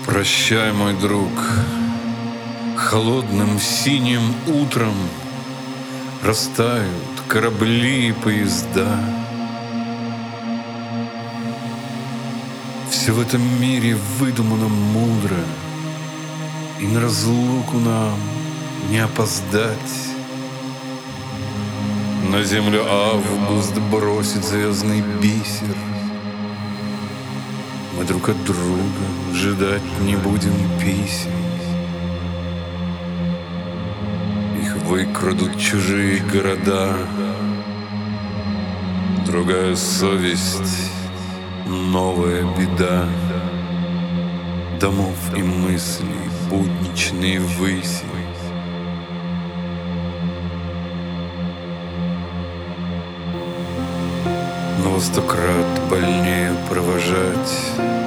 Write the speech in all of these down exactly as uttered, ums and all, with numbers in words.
Прощай, мой друг, холодным синим утром растают корабли и поезда. Все в этом мире выдумано мудро, и на разлуку нам не опоздать. На землю август бросит звездный бисер. Мы друг от друга ждать не будем писем. Их выкрадут чужие города. Другая совесть, новая беда. Домов и мыслей будничные выси. Но во сто крат больнее провожать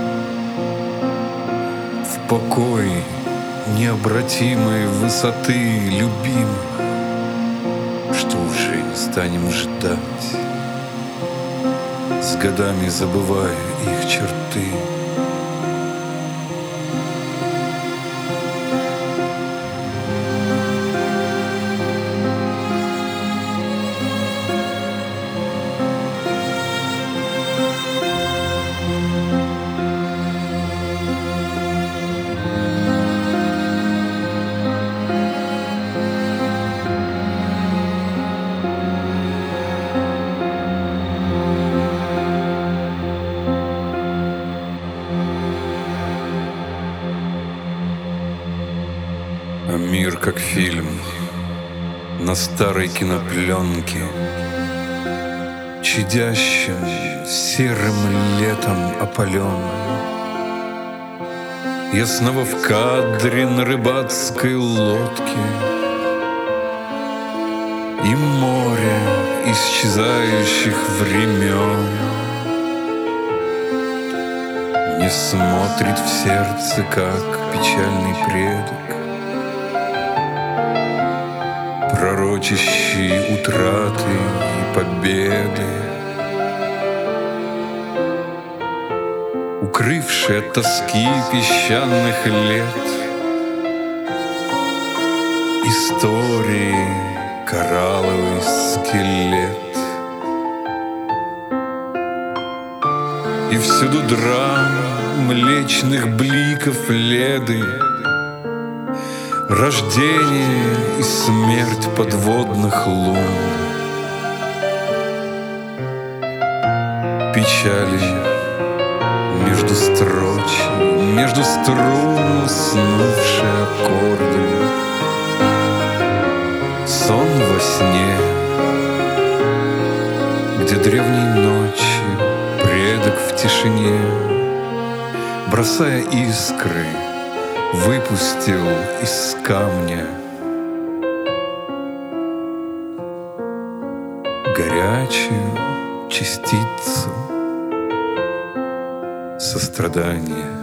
в покой необратимой высоты любимых, что уже не станем ждать, с годами забывая их черты. А мир как фильм на старой кинопленке, чадящим серым летом опален. Я снова в кадре на рыбацкой лодке, и море исчезающих времен не смотрит в сердце, как печальный предок, пророчащий утраты и победы, укрывший от тоски песчаных лет истории коралловый скелет. И всюду драм млечных бликов леды, рождение и смерть подводных лун, печали между строчей, между струн уснувшие аккорды, сон во сне, где древней ночью предок в тишине, бросая искры, выпустил из камня горячую частицу сострадания.